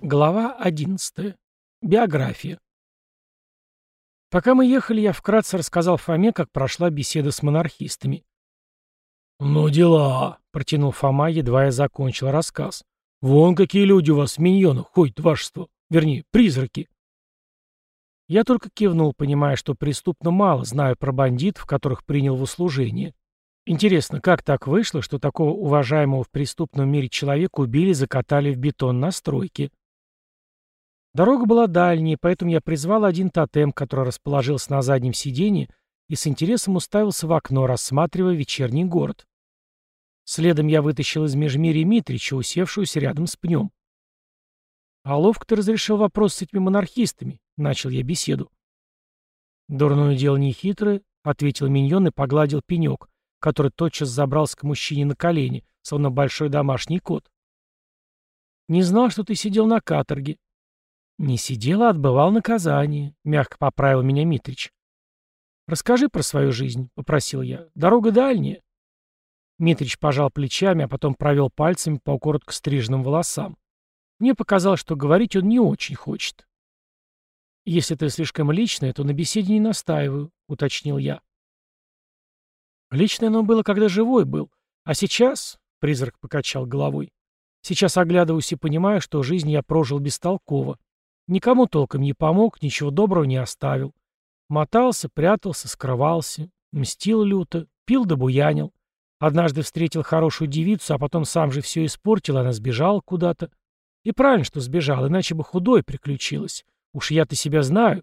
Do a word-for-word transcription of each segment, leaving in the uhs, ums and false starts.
Глава одиннадцатая. Биография. Пока мы ехали, я вкратце рассказал Фоме, как прошла беседа с монархистами. «Ну дела», — протянул Фома, едва я закончил рассказ. «Вон какие люди у вас в миньонах ходят, вашество. Вернее, призраки». Я только кивнул, понимая, что преступно мало знаю про бандитов, которых принял в услужение. Интересно, как так вышло, что такого уважаемого в преступном мире человека убили и закатали в бетон на стройке? Дорога была дальней, поэтому я призвал один тотем, который расположился на заднем сиденье, и с интересом уставился в окно, рассматривая вечерний город. Следом я вытащил из межмирья Митрича, усевшуюся рядом с пнем. «А ловко ты разрешил вопрос с этими монархистами», — начал я беседу. «Дурное дело нехитрое», — ответил миньон и погладил пенек, который тотчас забрался к мужчине на колени, словно большой домашний кот. «Не знал, что ты сидел на каторге». «Не сидел, а отбывал наказание», — мягко поправил меня Митрич. «Расскажи про свою жизнь», — попросил я. «Дорога дальняя». Митрич пожал плечами, а потом провел пальцами по коротко стриженным волосам. Мне показалось, что говорить он не очень хочет. «Если ты слишком личное, то на беседе не настаиваю», — уточнил я. «Личное оно было, когда живой был. А сейчас...» — призрак покачал головой. «Сейчас оглядываюсь и понимаю, что жизнь я прожил бестолково. Никому толком не помог, ничего доброго не оставил. Мотался, прятался, скрывался, мстил люто, пил да буянил. Однажды встретил хорошую девицу, а потом сам же все испортил, она сбежала куда-то. И правильно, что сбежал, иначе бы худой приключилось. Уж я-то себя знаю».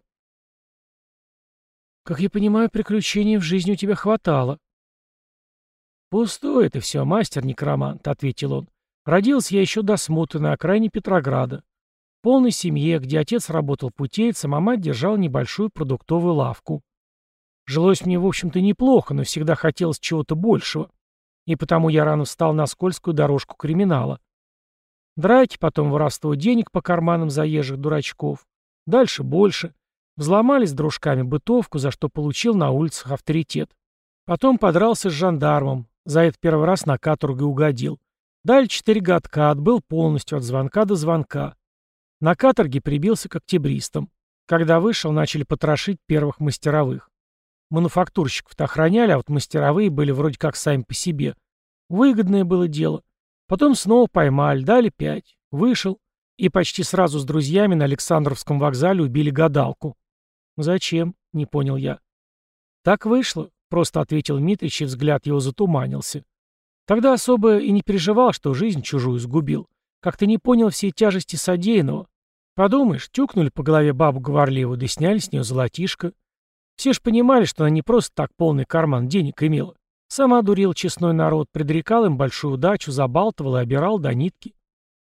«Как я понимаю, приключений в жизни у тебя хватало». «Пустое это все, мастер-некромант», — ответил он. «Родился я еще до смуты на окраине Петрограда. В полной семье, где отец работал путейцем, а мать держала небольшую продуктовую лавку. Жилось мне, в общем-то, неплохо, но всегда хотелось чего-то большего. И потому я рано встал на скользкую дорожку криминала. Драки, потом воровство денег по карманам заезжих дурачков. Дальше больше. Взломали с дружками бытовку, за что получил на улицах авторитет. Потом подрался с жандармом. За это первый раз на каторгу и угодил. Далее четыре годка, отбыл полностью от звонка до звонка. На каторге прибился к октябристам. Когда вышел, начали потрошить первых мастеровых. Мануфактурщиков-то охраняли, а вот мастеровые были вроде как сами по себе. Выгодное было дело. Потом снова поймали, дали пять. Вышел. И почти сразу с друзьями на Александровском вокзале убили гадалку. «Зачем?» — не понял я. «Так вышло», — просто ответил Митрич, и взгляд его затуманился. Тогда особо и не переживал, что жизнь чужую сгубил. Как-то не понял всей тяжести содеянного. Подумаешь, тюкнули по голове бабу говорливую, да сняли с нее золотишко. Все ж понимали, что она не просто так полный карман денег имела. Сама дурил честной народ, предрекал им большую удачу, забалтывал и обирал до нитки.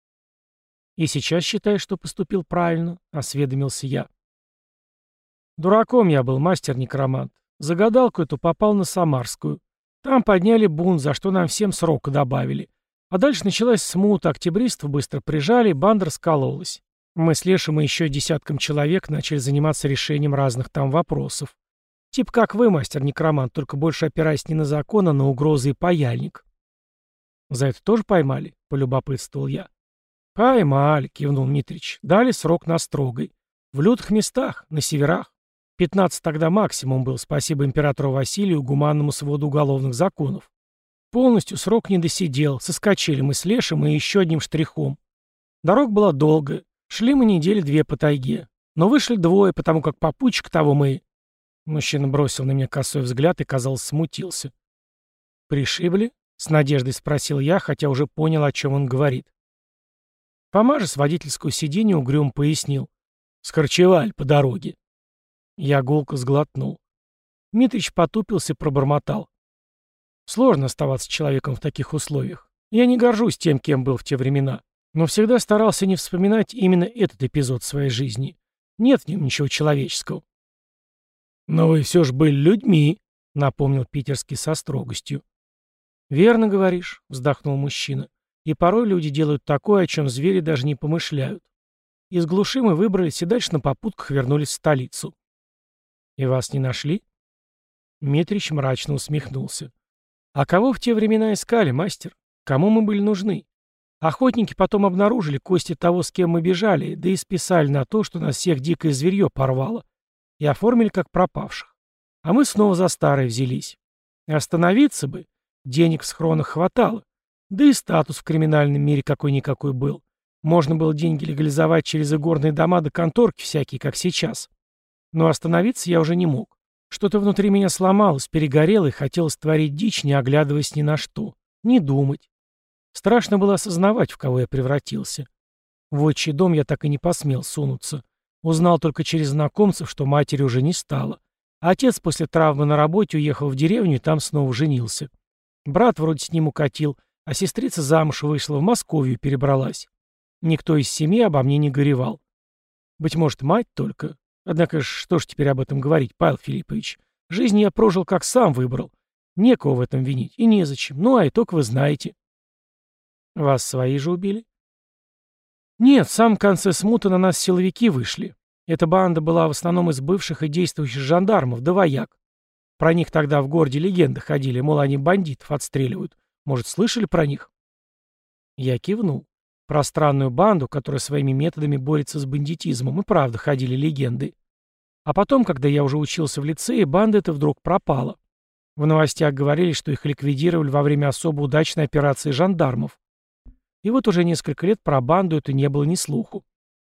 «И сейчас считаешь, что поступил правильно?» — осведомился я. «Дураком я был, мастер-некромант. За гадалку эту попал на Самарскую. Там подняли бунт, за что нам всем срока добавили. А дальше началась смута, октябристов быстро прижали, банда раскололась. Мы с Лешим и еще десятком человек начали заниматься решением разных там вопросов. Типа как вы, мастер-некромант, только больше опираясь не на закон, а на угрозы и паяльник». «За это тоже поймали?» — полюбопытствовал я. «Поймали», — кивнул Митрич. «Дали срок на строгой. В лютых местах, на северах. Пятнадцать тогда максимум был, спасибо императору Василию, гуманному своду уголовных законов. Полностью срок не досидел, соскочили мы с Лешим и еще одним штрихом. Дорога была долгая, шли мы недели две по тайге. Но вышли двое, потому как попутчик того мы...» Мужчина бросил на меня косой взгляд и, казалось, смутился. «Пришибли?» — с надеждой спросил я, хотя уже понял, о чем он говорит. Фома же с водительского сиденья угрюм пояснил. «Скорчевали по дороге». Я гулко сглотнул. Митрич потупился и пробормотал. «Сложно оставаться человеком в таких условиях. Я не горжусь тем, кем был в те времена, но всегда старался не вспоминать именно этот эпизод своей жизни. Нет в нем ничего человеческого». «Но вы все же были людьми», — напомнил питерский со строгостью. «Верно говоришь», — вздохнул мужчина. «И порой люди делают такое, о чем звери даже не помышляют. Из глуши мы выбрались и дальше на попутках вернулись в столицу». «И вас не нашли?» Митрич мрачно усмехнулся. «А кого в те времена искали, мастер? Кому мы были нужны? Охотники потом обнаружили кости того, с кем мы бежали, да и списали на то, что нас всех дикое зверье порвало, и оформили как пропавших. А мы снова за старое взялись. И остановиться бы, денег в схронах хватало, да и статус в криминальном мире какой-никакой был. Можно было деньги легализовать через игорные дома да конторки всякие, как сейчас. Но остановиться я уже не мог. Что-то внутри меня сломалось, перегорело и хотелось творить дичь, не оглядываясь ни на что, не думать. Страшно было осознавать, в кого я превратился. В отчий дом я так и не посмел сунуться. Узнал только через знакомцев, что матери уже не стало. А отец после травмы на работе уехал в деревню и там снова женился. Брат вроде с ним укатил, а сестрица замуж вышла, в Московию перебралась. Никто из семьи обо мне не горевал. Быть может, мать только. Однако что ж теперь об этом говорить, Павел Филиппович? Жизнь я прожил, как сам выбрал. Некого в этом винить и незачем. Ну, а итог вы знаете. Вас свои же убили? Нет, в самом конце смуты на нас силовики вышли. Эта банда была в основном из бывших и действующих жандармов, да вояк. Про них тогда в городе легенды ходили, мол, они бандитов отстреливают. Может, слышали про них? Я кивнул. Про странную банду, которая своими методами борется с бандитизмом, и правда ходили легенды. А потом, когда я уже учился в лицее, банда эта вдруг пропала. В новостях говорили, что их ликвидировали во время особо удачной операции жандармов. И вот уже несколько лет про банду это не было ни слуху.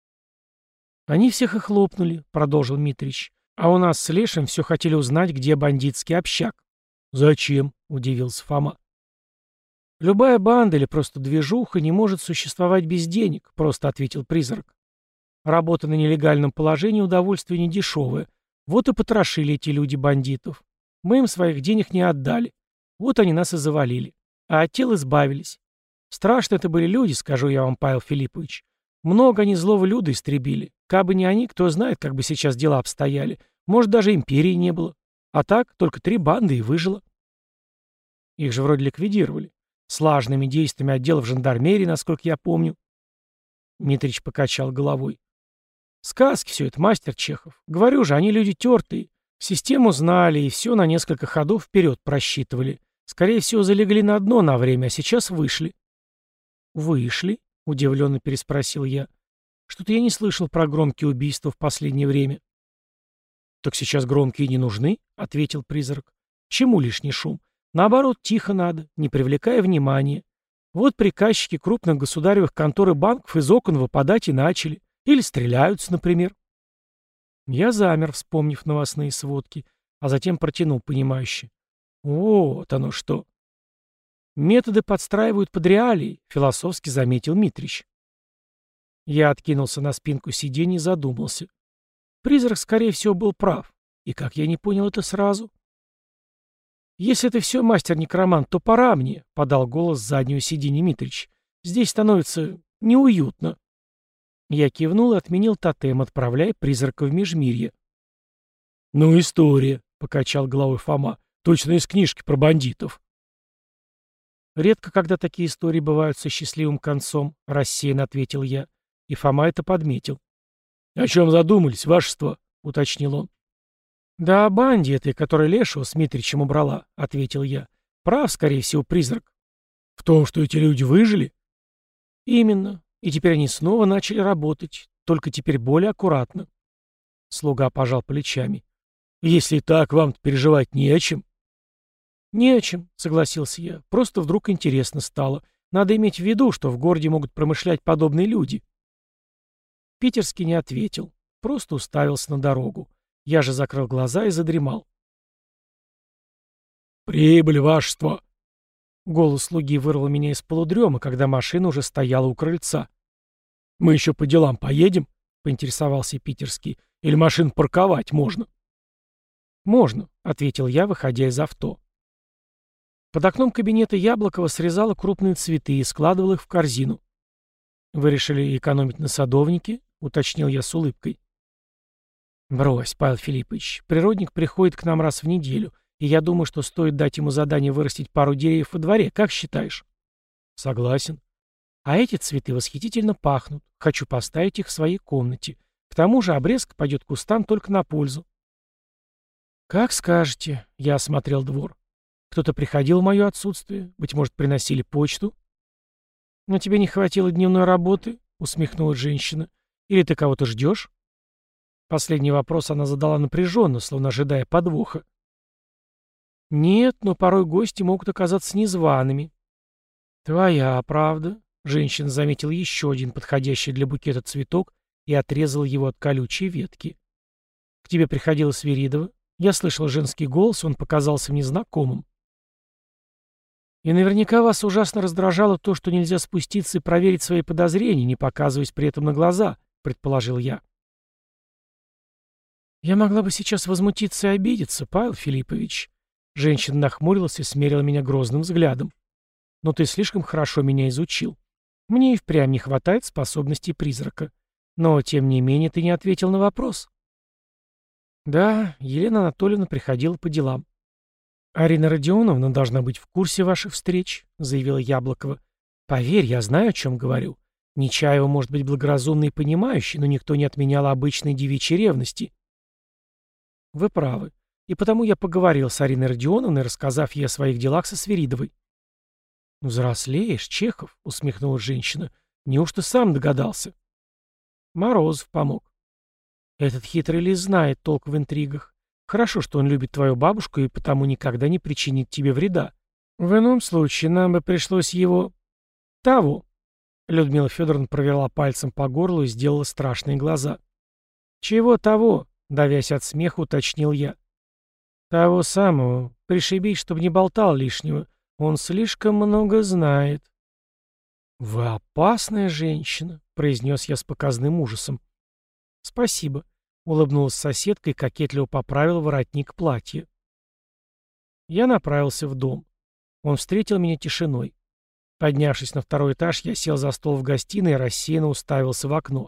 «Они всех и хлопнули», — продолжил Митрич. «А у нас с Лешем все хотели узнать, где бандитский общак». «Зачем?» — удивился Фома. «Любая банда или просто движуха не может существовать без денег», — просто ответил призрак. «Работа на нелегальном положении удовольствие недешевое. Вот и потрошили эти люди бандитов. Мы им своих денег не отдали. Вот они нас и завалили. А от тел избавились. Страшно это были люди, скажу я вам, Павел Филиппович. Много они злого люда истребили. Кабы не они, кто знает, как бы сейчас дела обстояли. Может, даже империи не было. А так, только три банды и выжило». Их же вроде ликвидировали. Слаженными действиями отделов жандармерии, насколько я помню. Митрич покачал головой. Сказки все это, мастер Чехов. Говорю же, они люди тертые. Систему знали и все на несколько ходов вперед просчитывали. Скорее всего, залегли на дно на время, а сейчас вышли. «Вышли?» — удивленно переспросил я. «Что-то я не слышал про громкие убийства в последнее время». «Так сейчас громкие не нужны», — ответил призрак. «Чему лишний шум? Наоборот, тихо надо, не привлекая внимания. Вот приказчики крупных государевых контор и банков из окон выпадать и начали. Или стреляются, например». Я замер, вспомнив новостные сводки, а затем протянул понимающе. «Вот оно что!» «Методы подстраивают под реалии», — философски заметил Митрич. Я откинулся на спинку сиденья и задумался. Призрак, скорее всего, был прав. И как я не понял это сразу? «Если это все, мастер-некромант, то пора мне», — подал голос с заднего сиденья Митрич. «Здесь становится неуютно». Я кивнул и отменил тотем, отправляя призрака в межмирье. «Ну, история», — покачал головой Фома. «Точно из книжки про бандитов». «Редко, когда такие истории бывают со счастливым концом», — рассеянно ответил я. И Фома это подметил. «О чем задумались, вашество?» — уточнил он. «Да о банде этой, которая Лешего с Митричем убрала», — ответил я. «Прав, скорее всего, призрак». «В том, что эти люди выжили?» «Именно. И теперь они снова начали работать, только теперь более аккуратно». Слуга пожал плечами. «Если так, вам-то переживать не о чем». «Не о чем», — согласился я. «Просто вдруг интересно стало. Надо иметь в виду, что в городе могут промышлять подобные люди». Питерский не ответил, просто уставился на дорогу. Я же закрыл глаза и задремал. «Прибыль, вашество!» Голос слуги вырвал меня из полудрема, когда машина уже стояла у крыльца. «Мы еще по делам поедем?» — поинтересовался Питерский. «Или машин парковать можно?» «Можно», — ответил я, выходя из авто. Под окном кабинета Яблокова срезала крупные цветы и складывала их в корзину. «Вы решили экономить на садовнике?» — уточнил я с улыбкой. «Брось, Павел Филиппович, природник приходит к нам раз в неделю, и я думаю, что стоит дать ему задание вырастить пару деревьев во дворе, как считаешь?» «Согласен. А эти цветы восхитительно пахнут. Хочу поставить их в своей комнате. К тому же обрезка пойдет кустам только на пользу». «Как скажете», — я осмотрел двор. «Кто-то приходил в мое отсутствие? Быть может, приносили почту?» «Но тебе не хватило дневной работы?» — усмехнулась женщина. «Или ты кого-то ждешь?» Последний вопрос она задала напряженно, словно ожидая подвоха. «Нет, но порой гости могут оказаться незваными». «Твоя правда», — женщина заметила еще один подходящий для букета цветок и отрезала его от колючей ветки. «К тебе приходила Свиридова. Я слышал женский голос, он показался мне знакомым». «И наверняка вас ужасно раздражало то, что нельзя спуститься и проверить свои подозрения, не показываясь при этом на глаза», — предположил я. «Я могла бы сейчас возмутиться и обидеться, Павел Филиппович». Женщина нахмурилась и смерила меня грозным взглядом. «Но ты слишком хорошо меня изучил. Мне и впрямь не хватает способностей призрака. Но, тем не менее, ты не ответил на вопрос». «Да, Елена Анатольевна приходила по делам». «Арина Родионовна должна быть в курсе ваших встреч», — заявила Яблокова. «Поверь, я знаю, о чем говорю. Нечаева может быть благоразумной и понимающей, но никто не отменял обычной девичьей ревности». «Вы правы. И потому я поговорил с Ариной Родионовной, рассказав ей о своих делах со Свиридовой». «Взрослеешь, Чехов», — усмехнулась женщина. «Неужто сам догадался?» «Морозов помог». «Этот хитрый лис знает толк в интригах. Хорошо, что он любит твою бабушку и потому никогда не причинит тебе вреда. В ином случае нам бы пришлось его... того». Людмила Федоровна провела пальцем по горлу и сделала страшные глаза. «Чего того?» — давясь от смеха, уточнил я. «Того самого. Пришибить, чтобы не болтал лишнего. Он слишком много знает». «Вы опасная женщина», — произнес я с показным ужасом. «Спасибо», — улыбнулась соседка и кокетливо поправила воротник платья. Я направился в дом. Он встретил меня тишиной. Поднявшись на второй этаж, я сел за стол в гостиной и рассеянно уставился в окно.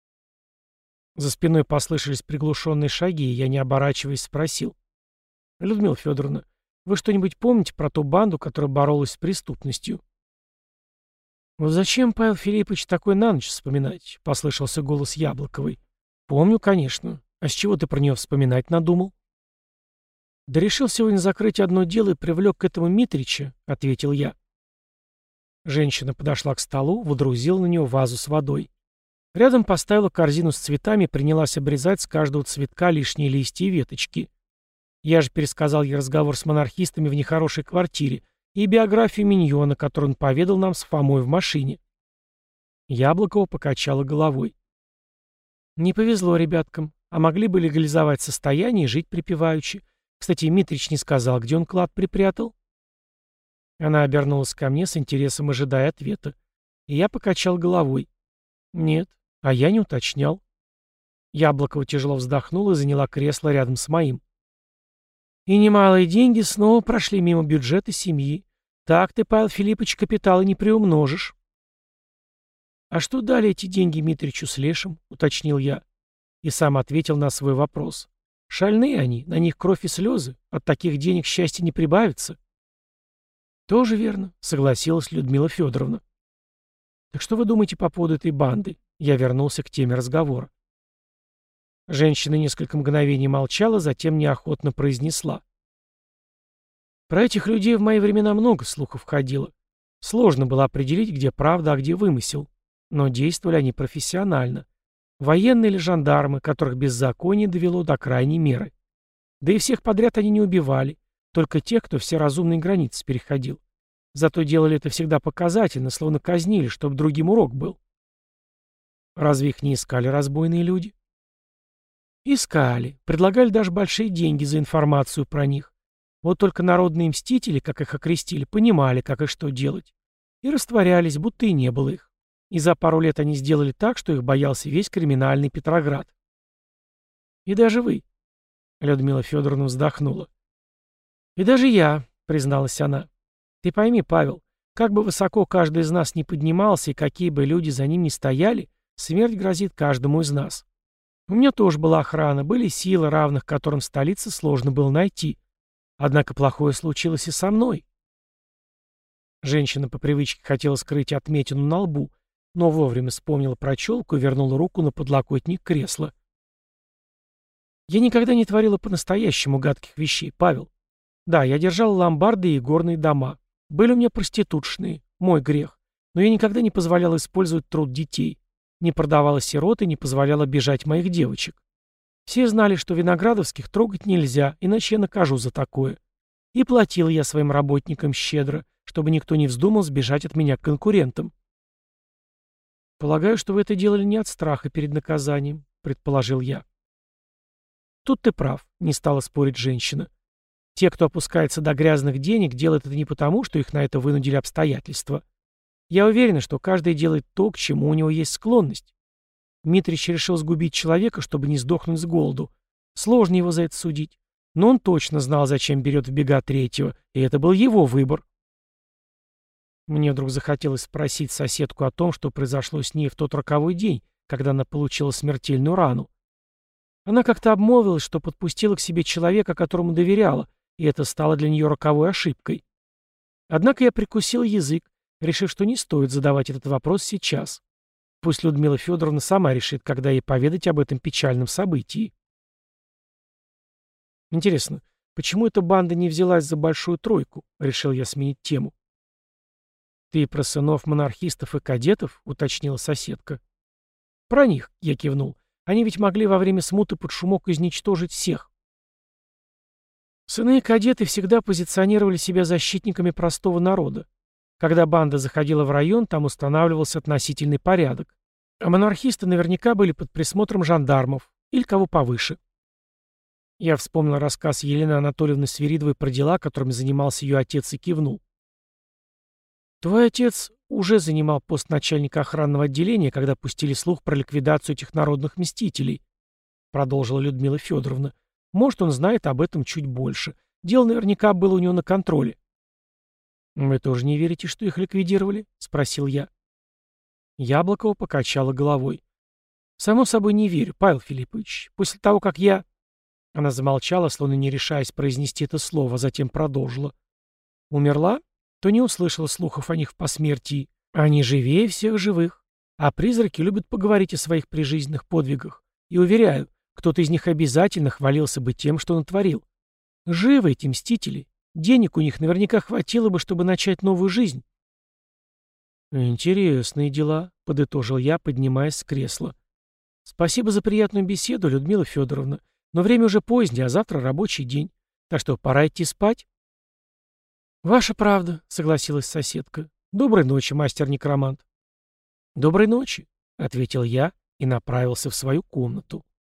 За спиной послышались приглушенные шаги, и я, не оборачиваясь, спросил. «Людмила Федоровна, вы что-нибудь помните про ту банду, которая боролась с преступностью?» «Вот зачем, Павел Филиппович, такой на ночь вспоминать?» — послышался голос Яблоковой. «Помню, конечно. А с чего ты про нее вспоминать надумал?» «Да решил сегодня закрыть одно дело и привлек к этому Митрича», — ответил я. Женщина подошла к столу, водрузила на него вазу с водой. Рядом поставила корзину с цветами и принялась обрезать с каждого цветка лишние листья и веточки. Я же пересказал ей разговор с монархистами в нехорошей квартире и биографию миньона, которую он поведал нам с Фомой в машине. Яблокова покачала головой. «Не повезло ребяткам, а могли бы легализовать состояние и жить припеваючи. Кстати, Митрич не сказал, где он клад припрятал». Она обернулась ко мне с интересом, ожидая ответа. И я покачал головой. «Нет, а я не уточнял». Яблокова тяжело вздохнула и заняла кресло рядом с моим. «И немалые деньги снова прошли мимо бюджета семьи. Так ты, Павел Филиппович, капитала не приумножишь». «А что дали эти деньги Митричу с Лешем?» — уточнил я. И сам ответил на свой вопрос. «Шальные они, на них кровь и слезы. От таких денег счастья не прибавится». «Тоже верно», — согласилась Людмила Федоровна. «Так что вы думаете по поводу этой банды?» Я вернулся к теме разговора. Женщина несколько мгновений молчала, затем неохотно произнесла. «Про этих людей в мои времена много слухов ходило. Сложно было определить, где правда, а где вымысел. Но действовали они профессионально. Военные или жандармы, которых беззаконие довело до крайней меры. Да и всех подряд они не убивали, только тех, кто все разумные границы переходил. Зато делали это всегда показательно, словно казнили, чтобы другим урок был». «Разве их не искали разбойные люди?» «Искали. Предлагали даже большие деньги за информацию про них. Вот только народные мстители, как их окрестили, понимали, как и что делать. И растворялись, будто и не было их. И за пару лет они сделали так, что их боялся весь криминальный Петроград. И даже вы». Людмила Федоровна вздохнула. «И даже я», — призналась она. «Ты пойми, Павел, как бы высоко каждый из нас ни поднимался и какие бы люди за ним ни стояли, смерть грозит каждому из нас. У меня тоже была охрана, были силы, равных которым в столице сложно было найти. Однако плохое случилось и со мной». Женщина по привычке хотела скрыть отметину на лбу, но вовремя вспомнила про челку и вернула руку на подлокотник кресла. «Я никогда не творила по-настоящему гадких вещей, Павел. Да, я держал ломбарды и горные дома. Были у меня проститутшные, мой грех. Но я никогда не позволял использовать труд детей, не продавала сирот и не позволяла бежать моих девочек. Все знали, что Виноградовских трогать нельзя, иначе я накажу за такое. И платил я своим работникам щедро, чтобы никто не вздумал сбежать от меня к конкурентам. «Полагаю, что вы это делали не от страха перед наказанием», — предположил я. «Тут ты прав», — не стала спорить женщина. «Те, кто опускается до грязных денег, делают это не потому, что их на это вынудили обстоятельства. Я уверена, что каждый делает то, к чему у него есть склонность. Митрич решил сгубить человека, чтобы не сдохнуть с голоду. Сложно его за это судить. Но он точно знал, зачем берет в бега третьего, и это был его выбор». Мне вдруг захотелось спросить соседку о том, что произошло с ней в тот роковой день, когда она получила смертельную рану. Она как-то обмолвилась, что подпустила к себе человека, которому доверяла, и это стало для нее роковой ошибкой. Однако я прикусил язык, решив, что не стоит задавать этот вопрос сейчас. Пусть Людмила Федоровна сама решит, когда ей поведать об этом печальном событии. Интересно, почему эта банда не взялась за большую тройку? Решил я сменить тему. «Ты про сынов монархистов и кадетов?» — уточнила соседка. «Про них», — я кивнул. «Они ведь могли во время смуты под шумок изничтожить всех». Сыны и кадеты всегда позиционировали себя защитниками простого народа. Когда банда заходила в район, там устанавливался относительный порядок. А монархисты наверняка были под присмотром жандармов или кого повыше. Я вспомнил рассказ Елены Анатольевны Свиридовой про дела, которыми занимался ее отец, и кивнул. «Твой отец уже занимал пост начальника охранного отделения, когда пустили слух про ликвидацию этих народных мстителей», — продолжила Людмила Федоровна. «Может, он знает об этом чуть больше. Дело наверняка было у него на контроле». «Вы тоже не верите, что их ликвидировали?» — спросил я. Яблокова покачала головой. «Само собой не верю, Павел Филиппович. После того, как я...» Она замолчала, словно не решаясь произнести это слово, а затем продолжила. «Умерла? То не услышала слухов о них в посмертии. Они живее всех живых. А призраки любят поговорить о своих прижизненных подвигах. И уверяю, кто-то из них обязательно хвалился бы тем, что натворил. Живы эти мстители. Денег у них наверняка хватило бы, чтобы начать новую жизнь». «Интересные дела», — подытожил я, поднимаясь с кресла. «Спасибо за приятную беседу, Людмила Федоровна. Но время уже позднее, а завтра рабочий день. Так что пора идти спать». «Ваша правда», — согласилась соседка. «Доброй ночи, мастер-некромант». «Доброй ночи», — ответил я и направился в свою комнату.